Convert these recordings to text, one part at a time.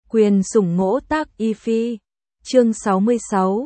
Quyền sủng ngỗ tác y phi. Chương 66.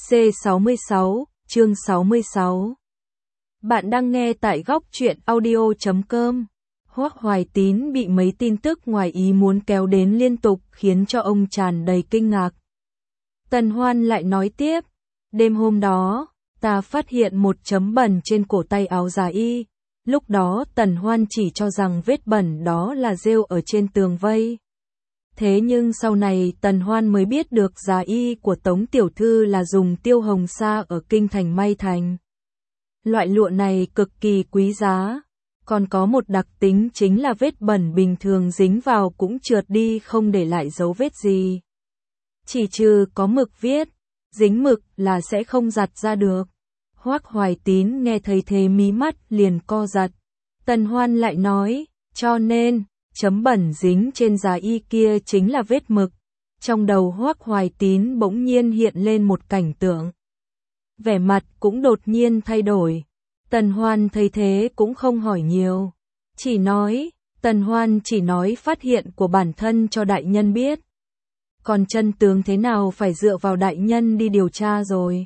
C66, chương 66. Bạn đang nghe tại góc truyện audio.com. Hoắc Hoài Tín bị mấy tin tức ngoài ý muốn kéo đến liên tục khiến cho ông tràn đầy kinh ngạc. Tần Hoan lại nói tiếp, đêm hôm đó, ta phát hiện một chấm bẩn trên cổ tay áo Già Y. Lúc đó Tần Hoan chỉ cho rằng vết bẩn đó là rêu ở trên tường vây. Thế nhưng sau này Tần Hoan mới biết được Già Y của Tống Tiểu Thư là dùng tiêu hồng sa ở kinh thành may thành. Loại lụa này cực kỳ quý giá, còn có một đặc tính chính là vết bẩn bình thường dính vào cũng trượt đi không để lại dấu vết gì. Chỉ trừ có mực viết, dính mực là sẽ không giặt ra được. Hoắc Hoài Tín nghe thấy thế mí mắt liền co giật. Tần Hoan lại nói, cho nên chấm bẩn dính trên Già Y kia chính là vết mực. Trong đầu Hoắc Hoài Tín bỗng nhiên hiện lên một cảnh tượng. Vẻ mặt cũng đột nhiên thay đổi. Tần Hoan thấy thế cũng không hỏi nhiều. Tần Hoan chỉ nói phát hiện của bản thân cho đại nhân biết. Còn chân tướng thế nào phải dựa vào đại nhân đi điều tra rồi.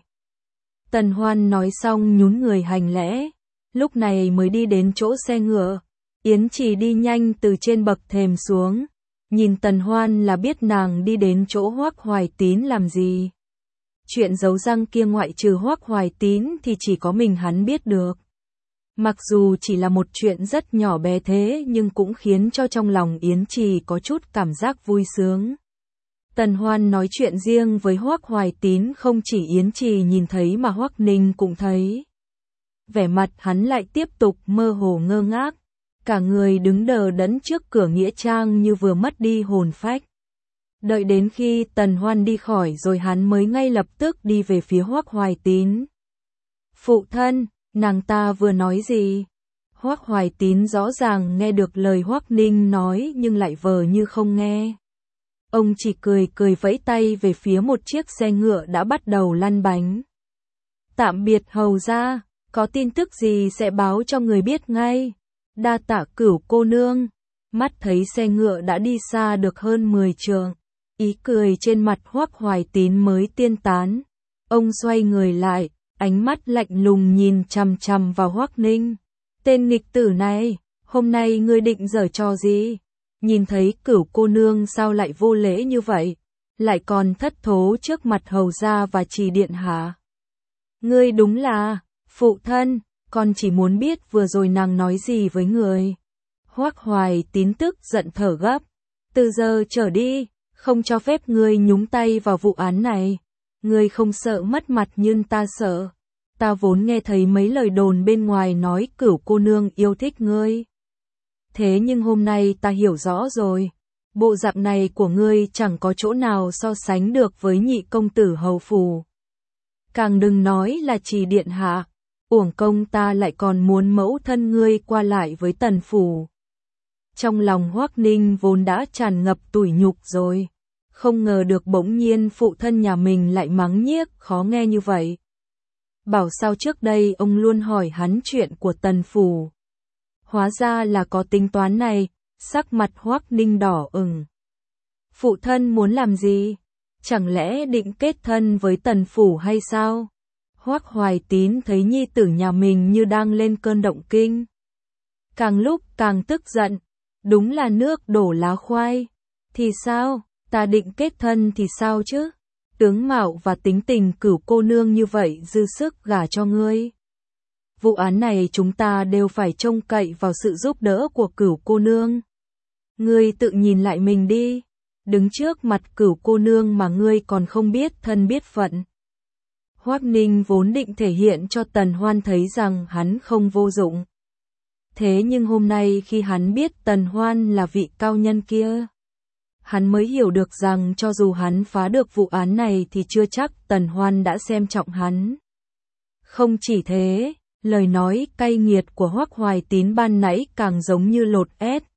Tần Hoan nói xong nhún người hành lễ. Lúc này mới đi đến chỗ xe ngựa. Yến Trì đi nhanh từ trên bậc thềm xuống, nhìn Tần Hoan là biết nàng đi đến chỗ Hoắc Hoài Tín làm gì. Chuyện giấu răng kia ngoại trừ Hoắc Hoài Tín thì chỉ có mình hắn biết được. Mặc dù chỉ là một chuyện rất nhỏ bé thế nhưng cũng khiến cho trong lòng Yến Trì có chút cảm giác vui sướng. Tần Hoan nói chuyện riêng với Hoắc Hoài Tín không chỉ Yến Trì nhìn thấy mà Hoắc Ninh cũng thấy. Vẻ mặt hắn lại tiếp tục mơ hồ ngơ ngác. Cả người đứng đờ đẫn trước cửa nghĩa trang như vừa mất đi hồn phách. Đợi đến khi Tần Hoan đi khỏi rồi hắn mới ngay lập tức đi về phía Hoắc Hoài Tín. Phụ thân, nàng ta vừa nói gì? Hoắc Hoài Tín rõ ràng nghe được lời Hoắc Ninh nói nhưng lại vờ như không nghe. Ông chỉ cười vẫy tay về phía một chiếc xe ngựa đã bắt đầu lăn bánh. Tạm biệt hầu gia, có tin tức gì sẽ báo cho người biết ngay. Đa tạ Cửu cô nương. Mắt thấy xe ngựa đã đi xa được hơn 10 trượng, ý cười trên mặt Hoắc Hoài Tín mới tiên tán. Ông xoay người lại, ánh mắt lạnh lùng nhìn chằm chằm vào Hoắc Ninh. Tên nghịch tử này, hôm nay ngươi định giở trò gì? Nhìn thấy Cửu cô nương sao lại vô lễ như vậy? Lại còn thất thố trước mặt hầu gia và Trì điện hạ. Ngươi đúng là, phụ thân. Con chỉ muốn biết vừa rồi nàng nói gì với người. Hoắc Hoài Tín tức giận thở gấp. Từ giờ trở đi, không cho phép ngươi nhúng tay vào vụ án này. Ngươi không sợ mất mặt nhưng ta sợ. Ta vốn nghe thấy mấy lời đồn bên ngoài nói Cửu cô nương yêu thích ngươi. Thế nhưng hôm nay ta hiểu rõ rồi. Bộ dạng này của ngươi chẳng có chỗ nào so sánh được với nhị công tử hầu phủ. Càng đừng nói là Trì điện hạ. Uổng công ta lại còn muốn mẫu thân ngươi qua lại với Tần phủ. Trong lòng Hoắc Ninh vốn đã tràn ngập tủi nhục rồi, không ngờ được bỗng nhiên phụ thân nhà mình lại mắng nhiếc khó nghe như vậy. Bảo sao trước đây ông luôn hỏi hắn chuyện của Tần phủ. Hóa ra là có tính toán này, sắc mặt Hoắc Ninh đỏ ửng. Phụ thân muốn làm gì? Chẳng lẽ định kết thân với Tần phủ hay sao? Hoắc Hoài Tín thấy nhi tử nhà mình như đang lên cơn động kinh. Càng lúc càng tức giận, đúng là nước đổ lá khoai. Thì sao, ta định kết thân thì sao chứ? Tướng mạo và tính tình Cửu cô nương như vậy dư sức gả cho ngươi. Vụ án này chúng ta đều phải trông cậy vào sự giúp đỡ của Cửu cô nương. Ngươi tự nhìn lại mình đi, đứng trước mặt Cửu cô nương mà ngươi còn không biết thân biết phận. Hoắc Ninh vốn định thể hiện cho Tần Hoan thấy rằng hắn không vô dụng. Thế nhưng hôm nay khi hắn biết Tần Hoan là vị cao nhân kia, hắn mới hiểu được rằng cho dù hắn phá được vụ án này thì chưa chắc Tần Hoan đã xem trọng hắn. Không chỉ thế, lời nói cay nghiệt của Hoắc Hoài Tín ban nãy càng giống như lột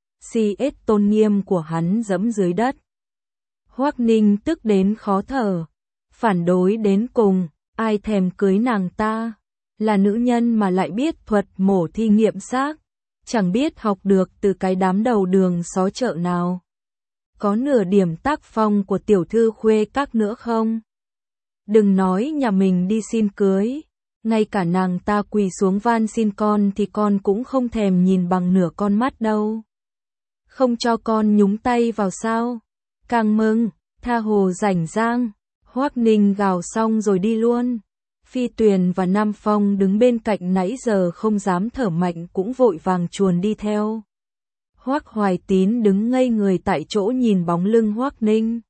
CS tôn nghiêm của hắn dẫm dưới đất. Hoắc Ninh tức đến khó thở, phản đối đến cùng. Ai thèm cưới nàng ta, là nữ nhân mà lại biết thuật mổ thi nghiệm xác, chẳng biết học được từ cái đám đầu đường xó chợ nào. có nửa điểm tác phong của tiểu thư khuê các nữa không? Đừng nói nhà mình đi xin cưới, ngay cả nàng ta quỳ xuống van xin con thì con cũng không thèm nhìn bằng nửa con mắt đâu. Không cho con nhúng tay vào sao? Càng mừng, tha hồ rảnh rang. Hoắc Ninh gào xong rồi đi luôn. Phi Tuyền và Nam Phong đứng bên cạnh nãy giờ không dám thở mạnh cũng vội vàng chuồn đi theo. Hoắc Hoài Tín đứng ngây người tại chỗ nhìn bóng lưng Hoắc Ninh.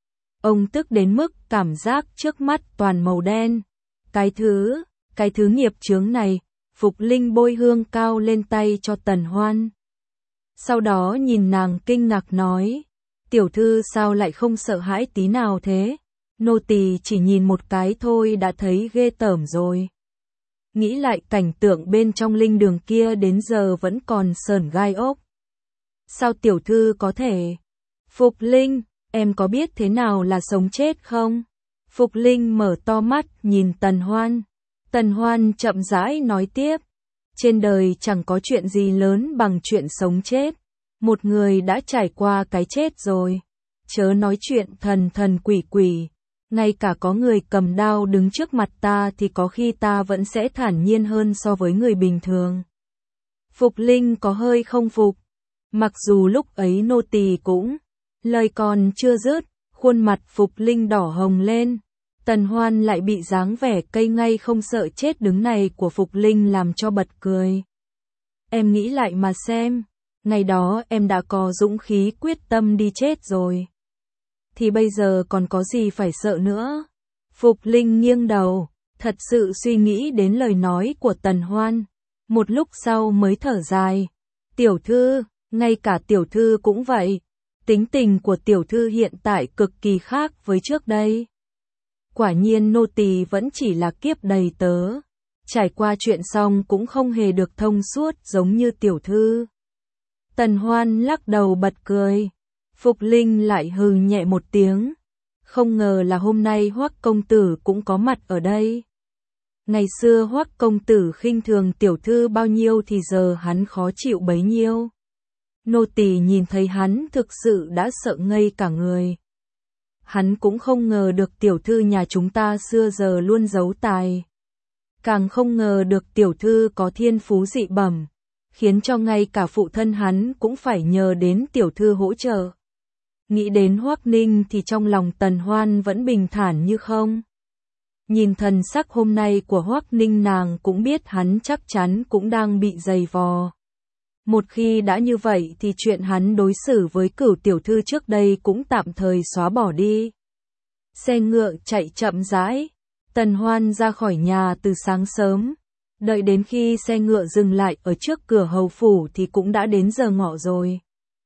Ông tức đến mức cảm giác trước mắt toàn màu đen. Cái thứ nghiệp chướng này. Phục Linh bôi hương cao lên tay cho Tần Hoan. Sau đó nhìn nàng kinh ngạc nói, tiểu thư sao lại không sợ hãi tí nào thế? Nô tỳ chỉ nhìn một cái thôi đã thấy ghê tởm rồi. Nghĩ lại cảnh tượng bên trong linh đường kia đến giờ vẫn còn sởn gai ốc. Sao tiểu thư có thể? Phục Linh, em có biết thế nào là sống chết không? Phục Linh mở to mắt nhìn Tần Hoan. Tần Hoan chậm rãi nói tiếp. Trên đời chẳng có chuyện gì lớn bằng chuyện sống chết. Một người đã trải qua cái chết rồi. Chớ nói chuyện thần quỷ quỷ. Ngay cả có người cầm đao đứng trước mặt ta thì có khi ta vẫn sẽ thản nhiên hơn so với người bình thường. Phục Linh có hơi không phục. Mặc dù lúc ấy nô tỳ cũng, lời còn chưa dứt, khuôn mặt Phục Linh đỏ hồng lên. Tần Hoan lại bị dáng vẻ cây ngay không sợ chết đứng này của Phục Linh làm cho bật cười. Em nghĩ lại mà xem, ngày đó em đã có dũng khí quyết tâm đi chết rồi. Thì bây giờ còn có gì phải sợ nữa? Phục Linh nghiêng đầu, thật sự suy nghĩ đến lời nói của Tần Hoan. Một lúc sau mới thở dài. Tiểu thư, ngay cả tiểu thư cũng vậy. Tính tình của tiểu thư hiện tại cực kỳ khác với trước đây. Quả nhiên nô tỳ vẫn chỉ là kiếp đầy tớ. Trải qua chuyện xong cũng không hề được thông suốt giống như tiểu thư. Tần Hoan lắc đầu bật cười. Phục Linh lại hừ nhẹ một tiếng. Không ngờ là hôm nay Hoắc công tử cũng có mặt ở đây. Ngày xưa Hoắc công tử khinh thường tiểu thư bao nhiêu thì giờ hắn khó chịu bấy nhiêu. Nô tỳ nhìn thấy hắn thực sự đã sợ ngây cả người. Hắn cũng không ngờ được tiểu thư nhà chúng ta xưa giờ luôn giấu tài. Càng không ngờ được tiểu thư có thiên phú dị bẩm, khiến cho ngay cả phụ thân hắn cũng phải nhờ đến tiểu thư hỗ trợ. Nghĩ đến Hoắc Ninh thì trong lòng Tần Hoan vẫn bình thản như không. Nhìn thần sắc hôm nay của Hoắc Ninh nàng cũng biết hắn chắc chắn cũng đang bị dày vò. Một khi đã như vậy thì chuyện hắn đối xử với Cửu tiểu thư trước đây cũng tạm thời xóa bỏ đi. Xe ngựa chạy chậm rãi. Tần Hoan ra khỏi nhà từ sáng sớm. Đợi đến khi xe ngựa dừng lại ở trước cửa hầu phủ thì cũng đã đến giờ ngọ rồi.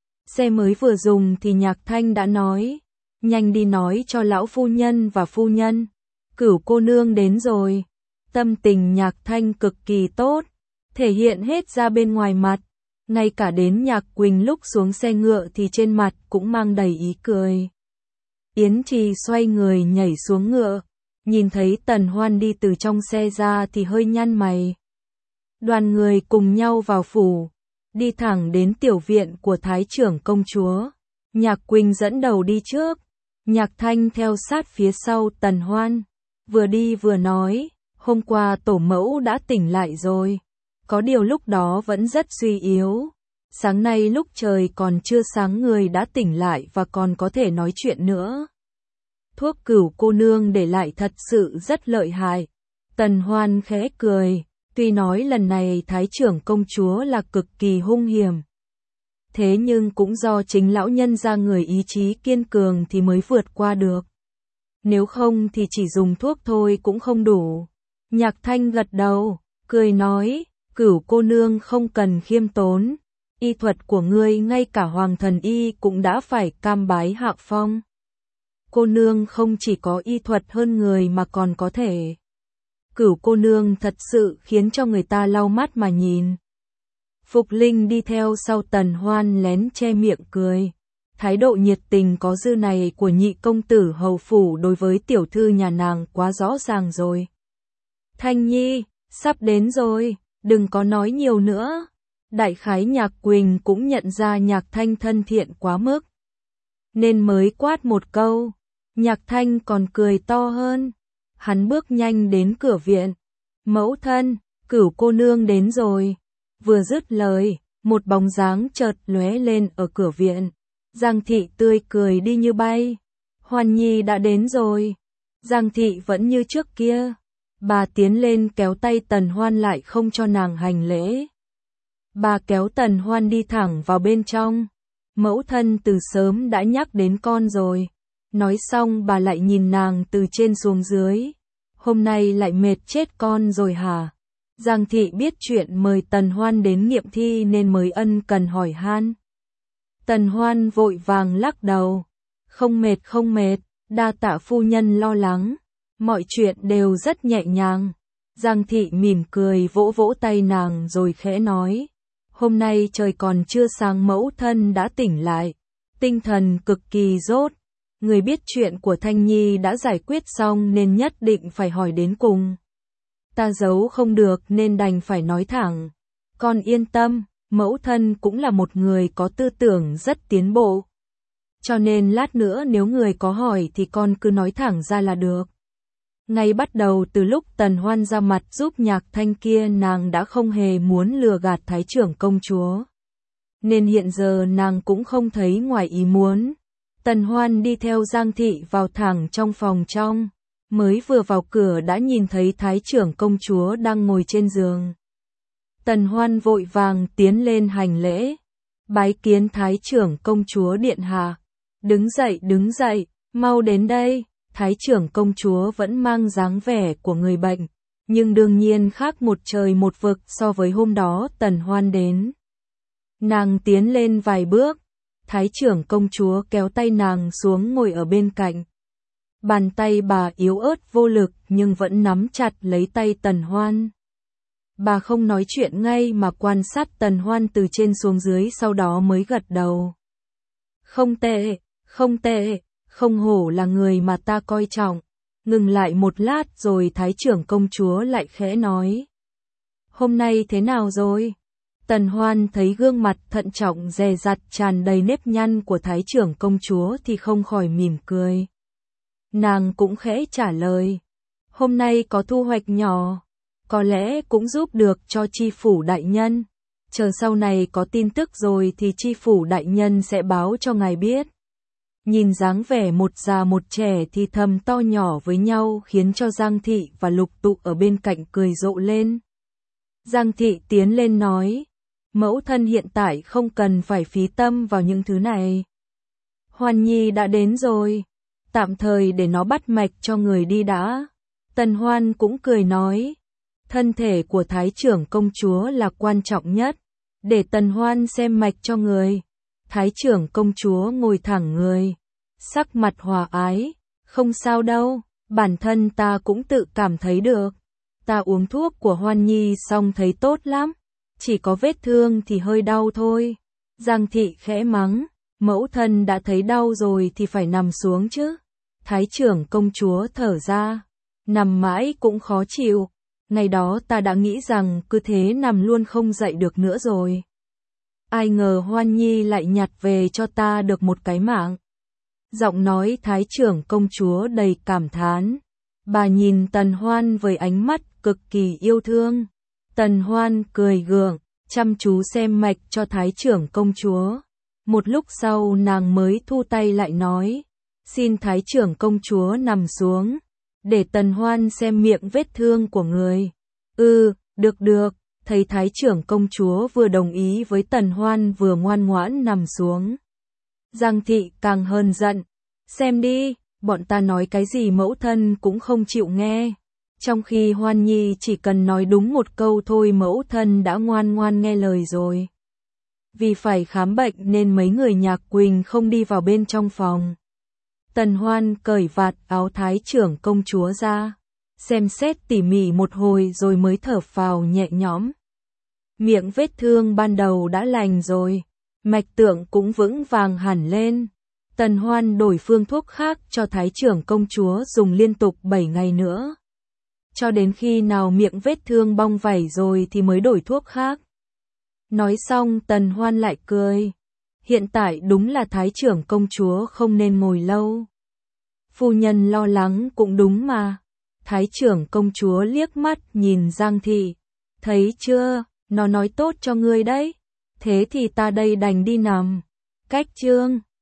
Xe mới vừa dùng thì Nhạc Thanh đã nói. Nhanh đi nói cho lão phu nhân và phu nhân. Cửu cô nương đến rồi. Tâm tình Nhạc Thanh cực kỳ tốt. Thể hiện hết ra bên ngoài mặt. Ngay cả đến Nhạc Quỳnh lúc xuống xe ngựa thì trên mặt cũng mang đầy ý cười. Yến Trì xoay người nhảy xuống ngựa. Nhìn thấy Tần Hoan đi từ trong xe ra thì hơi nhăn mày. Đoàn người cùng nhau vào phủ. Đi thẳng đến tiểu viện của Thái trưởng công chúa. Nhạc Quỳnh dẫn đầu đi trước. Nhạc Thanh theo sát phía sau Tần Hoan. Vừa đi vừa nói. Hôm qua tổ mẫu đã tỉnh lại rồi. Có điều lúc đó vẫn rất suy yếu. Sáng nay lúc trời còn chưa sáng người đã tỉnh lại và còn có thể nói chuyện nữa. Thuốc Cửu cô nương để lại thật sự rất lợi hại. Tần Hoan khẽ cười. Tuy nói lần này Thái trưởng công chúa là cực kỳ hung hiểm. Thế nhưng cũng do chính lão nhân ra người ý chí kiên cường thì mới vượt qua được. Nếu không thì chỉ dùng thuốc thôi cũng không đủ. Nhạc Thanh gật đầu, cười nói. Cửu cô nương không cần khiêm tốn. Y thuật của ngươi ngay cả hoàng thần y cũng đã phải cam bái hạ phong. Cô nương không chỉ có y thuật hơn người mà còn có thể. Cửu cô nương thật sự khiến cho người ta lau mắt mà nhìn. Phục Linh đi theo sau Tần Hoan lén che miệng cười. Thái độ nhiệt tình có dư này của nhị công tử hầu phủ đối với tiểu thư nhà nàng quá rõ ràng rồi. Thanh Nhi, sắp đến rồi, đừng có nói nhiều nữa. Đại khái Nhạc Quỳnh cũng nhận ra Nhạc Thanh thân thiện quá mức. nên mới quát một câu. Nhạc Thanh còn cười to hơn. Hắn bước nhanh đến cửa viện. Mẫu thân, Cửu cô nương đến rồi. Vừa dứt lời, một bóng dáng chợt lóe lên ở cửa viện. Giang Thị tươi cười đi như bay. Hoan Nhi đã đến rồi. Giang Thị vẫn như trước kia. Bà tiến lên kéo tay Tần Hoan lại không cho nàng hành lễ. Bà kéo Tần Hoan đi thẳng vào bên trong. Mẫu thân từ sớm đã nhắc đến con rồi. Nói xong bà lại nhìn nàng từ trên xuống dưới. Hôm nay lại mệt chết con rồi hả? Giang Thị biết chuyện mời Tần Hoan đến nghiệm thi nên mới ân cần hỏi han. Tần Hoan vội vàng lắc đầu. Không mệt, đa tạ phu nhân lo lắng. Mọi chuyện đều rất nhẹ nhàng. Giang Thị mỉm cười vỗ vỗ tay nàng rồi khẽ nói. Hôm nay trời còn chưa sáng mẫu thân đã tỉnh lại. Tinh thần cực kỳ dốt. Người biết chuyện của Thanh Nhi đã giải quyết xong nên nhất định phải hỏi đến cùng. Ta giấu không được nên đành phải nói thẳng. Con yên tâm, mẫu thân cũng là một người có tư tưởng rất tiến bộ. Cho nên lát nữa nếu người có hỏi thì con cứ nói thẳng ra là được. Ngay bắt đầu từ lúc Tần Hoan ra mặt giúp Nhạc Thanh kia nàng đã không hề muốn lừa gạt Thái trưởng công chúa. Nên hiện giờ nàng cũng không thấy ngoài ý muốn. Tần Hoan đi theo Giang Thị vào thẳng trong phòng trong. Mới vừa vào cửa đã nhìn thấy Thái trưởng công chúa đang ngồi trên giường. Tần Hoan vội vàng tiến lên hành lễ. Bái kiến Thái trưởng công chúa điện hạ. Đứng dậy, mau đến đây. Thái trưởng công chúa vẫn mang dáng vẻ của người bệnh, nhưng đương nhiên khác một trời một vực so với hôm đó Tần Hoan đến. Nàng tiến lên vài bước, Thái trưởng công chúa kéo tay nàng xuống ngồi ở bên cạnh. Bàn tay bà yếu ớt vô lực nhưng vẫn nắm chặt lấy tay Tần Hoan. Bà không nói chuyện ngay mà quan sát Tần Hoan từ trên xuống dưới sau đó mới gật đầu. Không tệ, không hổ là người mà ta coi trọng. Ngừng lại một lát rồi Thái trưởng công chúa lại khẽ nói. Hôm nay thế nào rồi? Tần Hoan thấy gương mặt thận trọng dè dặt tràn đầy nếp nhăn của Thái trưởng công chúa thì không khỏi mỉm cười. Nàng cũng khẽ trả lời. Hôm nay có thu hoạch nhỏ. Có lẽ cũng giúp được cho chi phủ đại nhân. Chờ sau này có tin tức rồi thì chi phủ đại nhân sẽ báo cho ngài biết. Nhìn dáng vẻ một già một trẻ thì thầm to nhỏ với nhau khiến cho Giang Thị và Lục Tụ ở bên cạnh cười rộ lên. Giang Thị tiến lên nói, mẫu thân hiện tại không cần phải phí tâm vào những thứ này. Hoan Nhi đã đến rồi, tạm thời để nó bắt mạch cho người đi đã. Tần Hoan cũng cười nói, thân thể của Thái trưởng công chúa là quan trọng nhất, để Tần Hoan xem mạch cho người. Thái trưởng công chúa ngồi thẳng người, sắc mặt hòa ái, không sao đâu, bản thân ta cũng tự cảm thấy được. Ta uống thuốc của Hoan Nhi xong thấy tốt lắm, chỉ có vết thương thì hơi đau thôi. Giang Thị khẽ mắng, mẫu thân đã thấy đau rồi thì phải nằm xuống chứ. Thái trưởng công chúa thở ra, nằm mãi cũng khó chịu. Ngày đó ta đã nghĩ rằng cứ thế nằm luôn không dậy được nữa rồi. Ai ngờ Hoan Nhi lại nhặt về cho ta được một cái mạng. Giọng nói Thái trưởng công chúa đầy cảm thán. Bà nhìn Tần Hoan với ánh mắt cực kỳ yêu thương. Tần Hoan cười gượng, chăm chú xem mạch cho Thái trưởng công chúa. Một lúc sau nàng mới thu tay lại nói, xin Thái trưởng công chúa nằm xuống, để Tần Hoan xem miệng vết thương của người. Được. Thấy Thái trưởng công chúa vừa đồng ý với Tần Hoan vừa ngoan ngoãn nằm xuống. Giang Thị càng hơn giận, xem đi, bọn ta nói cái gì mẫu thân cũng không chịu nghe. Trong khi Hoan Nhi chỉ cần nói đúng một câu thôi mẫu thân đã ngoan ngoan nghe lời rồi. Vì phải khám bệnh nên mấy người Nhạc Quỳnh không đi vào bên trong phòng. Tần Hoan cởi vạt áo Thái trưởng công chúa ra, xem xét tỉ mỉ một hồi rồi mới thở phào nhẹ nhõm. Miệng vết thương ban đầu đã lành rồi, mạch tượng cũng vững vàng hẳn lên. Tần Hoan đổi phương thuốc khác cho Thái trưởng công chúa dùng liên tục 7 ngày nữa. Cho đến khi nào miệng vết thương bong vảy rồi thì mới đổi thuốc khác. Nói xong Tần Hoan lại cười. Hiện tại đúng là thái trưởng công chúa không nên ngồi lâu. Phu nhân lo lắng cũng đúng mà. Thái trưởng công chúa liếc mắt nhìn Giang Thị. Thấy chưa, nó nói tốt cho ngươi đấy. Thế thì ta đây đành đi nằm. Cách Trương